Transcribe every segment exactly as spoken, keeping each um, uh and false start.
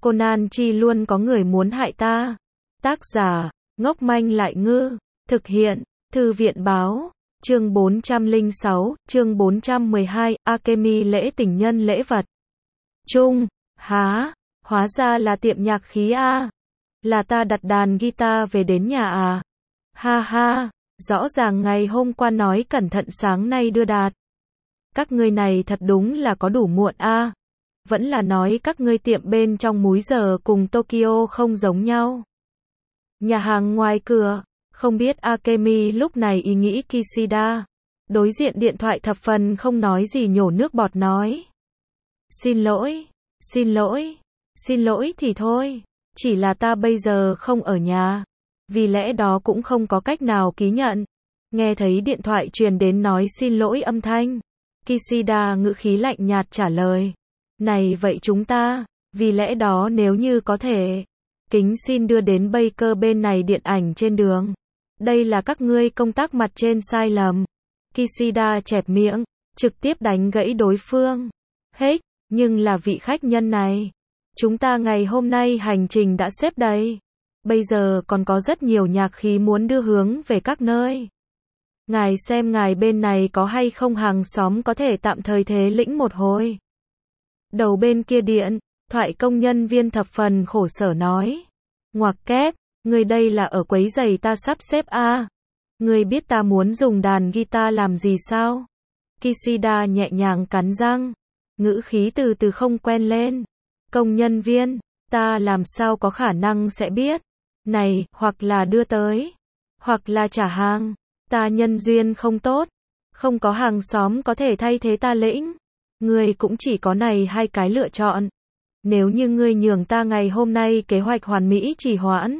Conan chi luôn có người muốn hại ta. Tác giả, ngốc manh lại ngư. Thực hiện, Thư viện báo. Chương bốn trăm lẻ sáu, chương bốn trăm mười hai, Alchemy lễ tình nhân lễ vật. Trung, há, hóa ra là tiệm nhạc khí a. Là ta đặt đàn guitar về đến nhà à. Ha ha, rõ ràng ngày hôm qua nói cẩn thận sáng nay đưa đạt. Các ngươi này thật đúng là có đủ muộn a. Vẫn là nói các ngươi tiệm bên trong múi giờ cùng Tokyo không giống nhau. Nhà hàng ngoài cửa, không biết Alchemy lúc này ý nghĩ Kishida. Đối diện điện thoại thập phần không nói gì nhổ nước bọt nói. Xin lỗi, xin lỗi, xin lỗi thì thôi. Chỉ là ta bây giờ không ở nhà. Vì lẽ đó cũng không có cách nào ký nhận. Nghe thấy điện thoại truyền đến nói xin lỗi âm thanh. Kishida ngữ khí lạnh nhạt trả lời. Này vậy chúng ta, vì lẽ đó nếu như có thể, kính xin đưa đến Baker bên này điện ảnh trên đường. Đây là các ngươi công tác mặt trên sai lầm. Kishida chẹp miệng, trực tiếp đánh gãy đối phương. Hết, nhưng là vị khách nhân này. Chúng ta ngày hôm nay hành trình đã xếp đầy. Bây giờ còn có rất nhiều nhạc khí muốn đưa hướng về các nơi. Ngài xem ngài bên này có hay không hàng xóm có thể tạm thời thế lĩnh một hồi. Đầu bên kia điện, thoại công nhân viên thập phần khổ sở nói. Ngoặc kép, người đây là ở quấy giày ta sắp xếp a. À. Người biết ta muốn dùng đàn guitar làm gì sao? Kishida nhẹ nhàng cắn răng. Ngữ khí từ từ không quen lên. Công nhân viên, ta làm sao có khả năng sẽ biết. Này, hoặc là đưa tới, hoặc là trả hàng. Ta nhân duyên không tốt. Không có hàng xóm có thể thay thế ta lĩnh. Ngươi cũng chỉ có này hai cái lựa chọn. Nếu như ngươi nhường ta ngày hôm nay kế hoạch hoàn mỹ trì hoãn.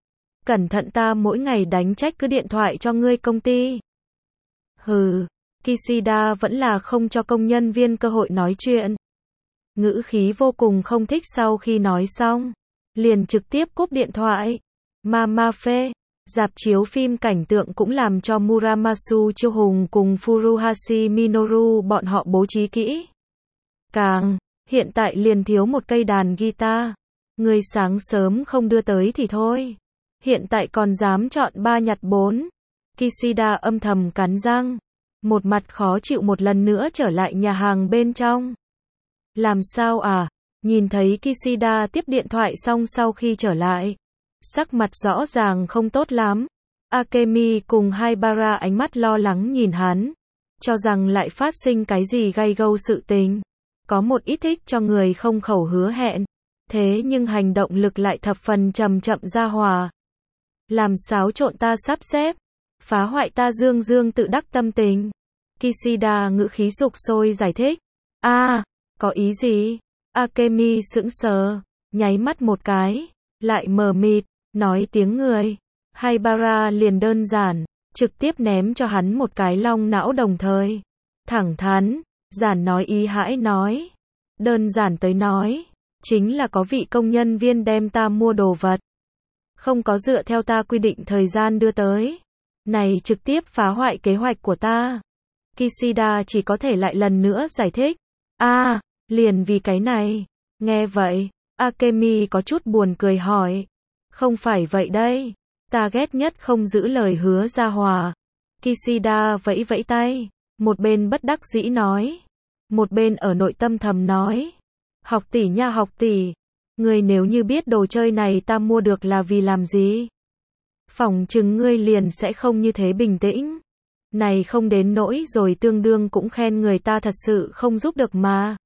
Cẩn thận ta mỗi ngày đánh trách cứ điện thoại cho ngươi công ty. Hừ, Kishida vẫn là không cho công nhân viên cơ hội nói chuyện. Ngữ khí vô cùng không thích sau khi nói xong. Liền trực tiếp cúp điện thoại. Mama phê. Rạp chiếu phim cảnh tượng cũng làm cho Muramasu Chiêu Hùng cùng Furuhashi Minoru bọn họ bố trí kỹ. Càng, hiện tại liền thiếu một cây đàn guitar. Người sáng sớm không đưa tới thì thôi. Hiện tại còn dám chọn ba nhặt bốn. Kishida âm thầm cắn răng. Một mặt khó chịu một lần nữa trở lại nhà hàng bên trong. Làm sao à? Nhìn thấy Kishida tiếp điện thoại xong sau khi trở lại. Sắc mặt rõ ràng không tốt lắm. Akemi cùng Haibara ánh mắt lo lắng nhìn hắn. Cho rằng lại phát sinh cái gì gay gâu sự tình. Có một ít thích cho người không khẩu hứa hẹn. Thế nhưng hành động lực lại thập phần chậm chậm ra hòa. Làm xáo trộn ta sắp xếp. Phá hoại ta dương dương tự đắc tâm tình. Kishida ngữ khí sục sôi giải thích. a à, có ý gì? Akemi sững sờ. Nháy mắt một cái. Lại mờ mịt. Nói tiếng người. Haibara liền đơn giản. Trực tiếp ném cho hắn một cái long não đồng thời. Thẳng thắn. Giản nói ý hãi nói. Đơn giản tới nói. Chính là có vị công nhân viên đem ta mua đồ vật. Không có dựa theo ta quy định thời gian đưa tới. Này trực tiếp phá hoại kế hoạch của ta. Kishida chỉ có thể lại lần nữa giải thích. a à, liền vì cái này. Nghe vậy. Akemi có chút buồn cười hỏi. Không phải vậy đây. Ta ghét nhất không giữ lời hứa ra hòa. Kishida vẫy vẫy tay. Một bên bất đắc dĩ nói. Một bên ở nội tâm thầm nói. Học tỷ nha học tỷ. Ngươi nếu như biết đồ chơi này ta mua được là vì làm gì. Phỏng chừng ngươi liền sẽ không như thế bình tĩnh. Này không đến nỗi rồi tương đương cũng khen người ta thật sự không giúp được mà.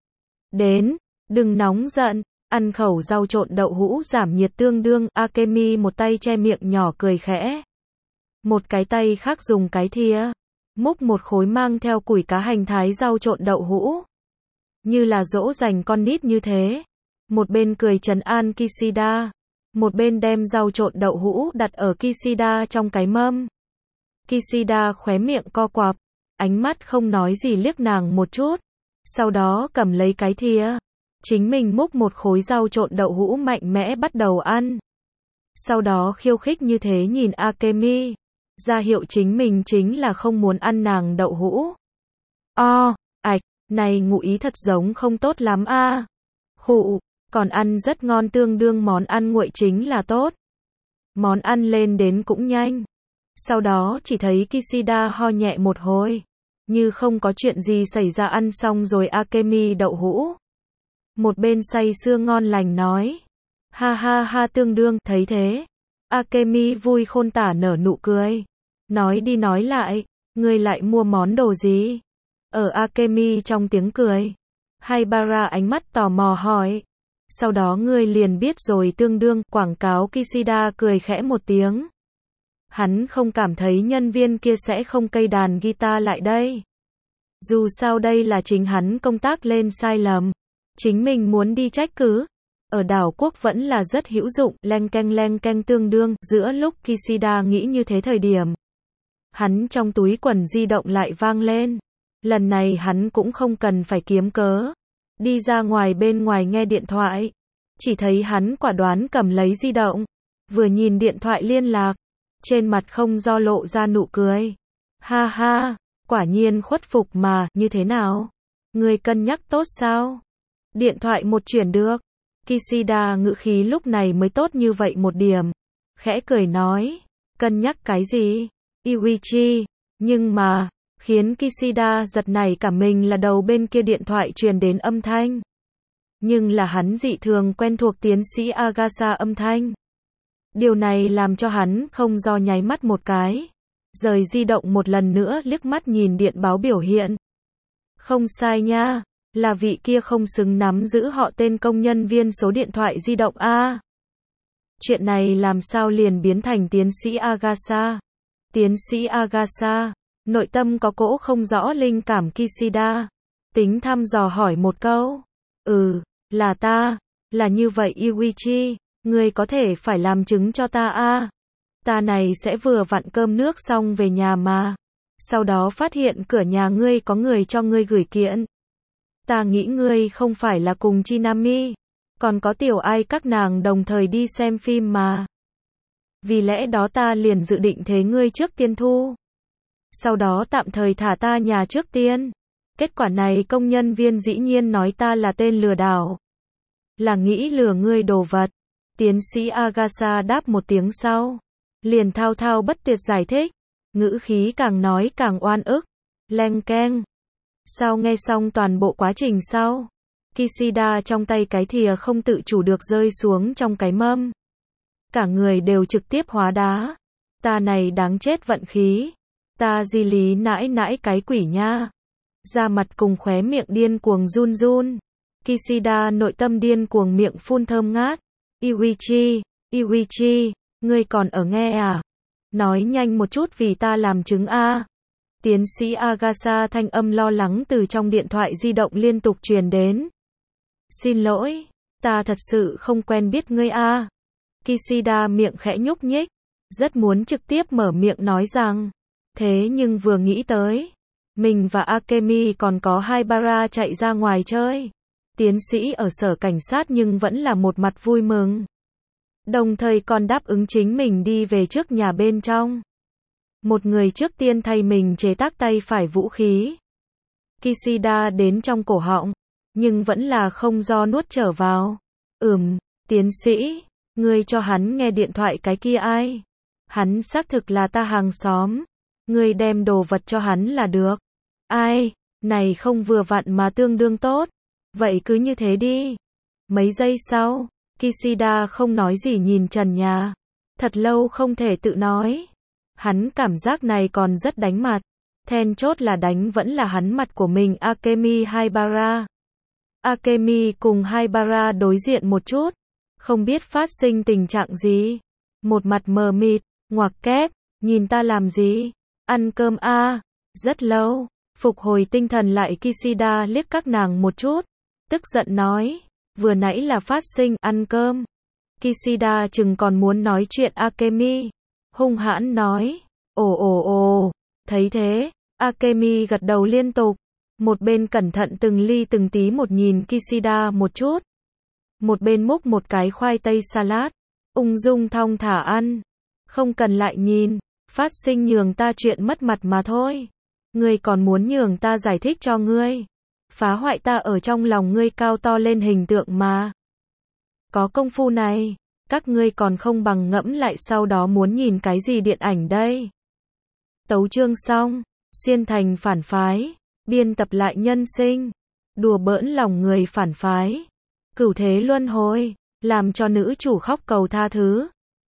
Đến, đừng nóng giận. Ăn khẩu rau trộn đậu hũ giảm nhiệt tương đương. Akemi một tay che miệng nhỏ cười khẽ. Một cái tay khác dùng cái thìa. Múc một khối mang theo củi cá hành thái rau trộn đậu hũ. Như là dỗ dành con nít như thế. Một bên cười trấn an Kishida. Một bên đem rau trộn đậu hũ đặt ở Kishida trong cái mâm. Kishida khóe miệng co quặp. Ánh mắt không nói gì liếc nàng một chút. Sau đó cầm lấy cái thìa. Chính mình múc một khối rau trộn đậu hũ mạnh mẽ bắt đầu ăn. Sau đó khiêu khích như thế nhìn Akemi. Ra hiệu chính mình chính là không muốn ăn nàng đậu hũ. O, ạch, này ngụ ý thật giống không tốt lắm a. À. Khụ, Còn ăn rất ngon, tương đương món ăn nguội chính là tốt. Món ăn lên đến cũng nhanh. Sau đó chỉ thấy Kishida ho nhẹ một hồi. Như không có chuyện gì xảy ra, ăn xong rồi Akemi đậu hũ. Một bên say sưa ngon lành nói. Ha ha ha, tương đương, thấy thế. Akemi vui khôn tả nở nụ cười. Nói đi nói lại, ngươi lại mua món đồ gì? Ở Akemi trong tiếng cười. Haibara ánh mắt tò mò hỏi. Sau đó ngươi liền biết rồi, tương đương, quảng cáo. Kishida cười khẽ một tiếng. Hắn không cảm thấy nhân viên kia sẽ không cây đàn guitar lại đây. Dù sao đây là chính hắn công tác lên sai lầm. Chính mình muốn đi trách cứ. Ở đảo quốc vẫn là rất hữu dụng, leng keng leng keng tương đương. Giữa lúc Kishida nghĩ như thế thời điểm, hắn trong túi quần di động lại vang lên. Lần này hắn cũng không cần phải kiếm cớ. Đi ra ngoài, bên ngoài nghe điện thoại. Chỉ thấy hắn quả đoán cầm lấy di động. Vừa nhìn điện thoại liên lạc. Trên mặt không do lộ ra nụ cười. Ha ha, quả nhiên khuất phục mà, như thế nào? Người cân nhắc tốt sao? Điện thoại một chuyển được. Kishida ngữ khí lúc này mới tốt như vậy một điểm. Khẽ cười nói. Cân nhắc cái gì? Yuichi. Nhưng mà, khiến Kishida giật nảy cả mình là đầu bên kia điện thoại truyền đến âm thanh. Nhưng là hắn dị thường quen thuộc tiến sĩ Agasa âm thanh. Điều này làm cho hắn không do nháy mắt một cái. Rời di động một lần nữa, liếc mắt nhìn điện báo biểu hiện. Không sai nha, là vị kia không xứng nắm giữ họ tên công nhân viên số điện thoại di động a. Chuyện này làm sao liền biến thành tiến sĩ Agasa? Tiến sĩ Agasa, nội tâm có cỗ không rõ linh cảm. Kishida tính thăm dò hỏi một câu. Ừ, là ta, là như vậy Yuichi, ngươi có thể phải làm chứng cho ta a. Ta này sẽ vừa vặn cơm nước xong về nhà mà. Sau đó phát hiện cửa nhà ngươi có người cho ngươi gửi kiện. Ta nghĩ ngươi không phải là cùng Chinami, còn có Tiểu Ai các nàng đồng thời đi xem phim mà. Vì lẽ đó ta liền dự định thế ngươi trước tiên thu. Sau đó tạm thời thả ta nhà trước tiên. Kết quả này công nhân viên dĩ nhiên nói ta là tên lừa đảo. Là nghĩ lừa ngươi đồ vật. Tiến sĩ Agasa đáp một tiếng sau. Liền thao thao bất tuyệt giải thích. Ngữ khí càng nói càng oan ức. Leng keng. Sau nghe xong toàn bộ quá trình sau. Kishida trong tay cái thìa không tự chủ được rơi xuống trong cái mâm. Cả người đều trực tiếp hóa đá. Ta này đáng chết vận khí. Ta di lý nãi nãi cái quỷ nha. Da mặt cùng khóe miệng điên cuồng run run. Kishida nội tâm điên cuồng miệng phun thơm ngát. Yuichi, Yuichi, ngươi còn ở nghe à? Nói nhanh một chút vì ta làm chứng a. Tiến sĩ Agasa thanh âm lo lắng từ trong điện thoại di động liên tục truyền đến. Xin lỗi, ta thật sự không quen biết ngươi a. Kishida miệng khẽ nhúc nhích, rất muốn trực tiếp mở miệng nói rằng. Thế nhưng vừa nghĩ tới, mình và Akemi còn có Haibara chạy ra ngoài chơi. Tiến sĩ ở sở cảnh sát nhưng vẫn là một mặt vui mừng. Đồng thời còn đáp ứng chính mình đi về trước nhà bên trong. Một người trước tiên thay mình chế tác tay phải vũ khí. Kishida đến trong cổ họng, nhưng vẫn là không do nuốt trở vào. Ừm, tiến sĩ, ngươi cho hắn nghe điện thoại cái kia ai? Hắn xác thực là ta hàng xóm. Ngươi đem đồ vật cho hắn là được. Ai, này không vừa vặn mà tương đương tốt. Vậy cứ như thế đi. Mấy giây sau, Kishida không nói gì nhìn trần nhà. Thật lâu không thể tự nói. Hắn cảm giác này còn rất đánh mặt. Then chốt là đánh vẫn là hắn mặt của mình. Akemi Haibara. Akemi cùng Haibara đối diện một chút. Không biết phát sinh tình trạng gì. Một mặt mờ mịt, ngoặc kép, nhìn ta làm gì? Ăn cơm a. À. Rất lâu, phục hồi tinh thần lại Kishida liếc các nàng một chút. Tức giận nói, vừa nãy là phát sinh ăn cơm. Kishida chừng còn muốn nói chuyện Akemi. Hung hãn nói, ồ ồ ồ, thấy thế, Akemi gật đầu liên tục. Một bên cẩn thận từng ly từng tí một nhìn Kishida một chút. Một bên múc một cái khoai tây salad, ung dung thong thả ăn. Không cần lại nhìn, phát sinh nhường ta chuyện mất mặt mà thôi. Ngươi còn muốn nhường ta giải thích cho ngươi. Phá hoại ta ở trong lòng ngươi cao to lên hình tượng mà. Có công phu này, các ngươi còn không bằng ngẫm lại sau đó muốn nhìn cái gì điện ảnh đây. Tấu chương xong, xuyên thành phản phái, biên tập lại nhân sinh, đùa bỡn lòng người phản phái, cửu thế luân hồi, làm cho nữ chủ khóc cầu tha thứ.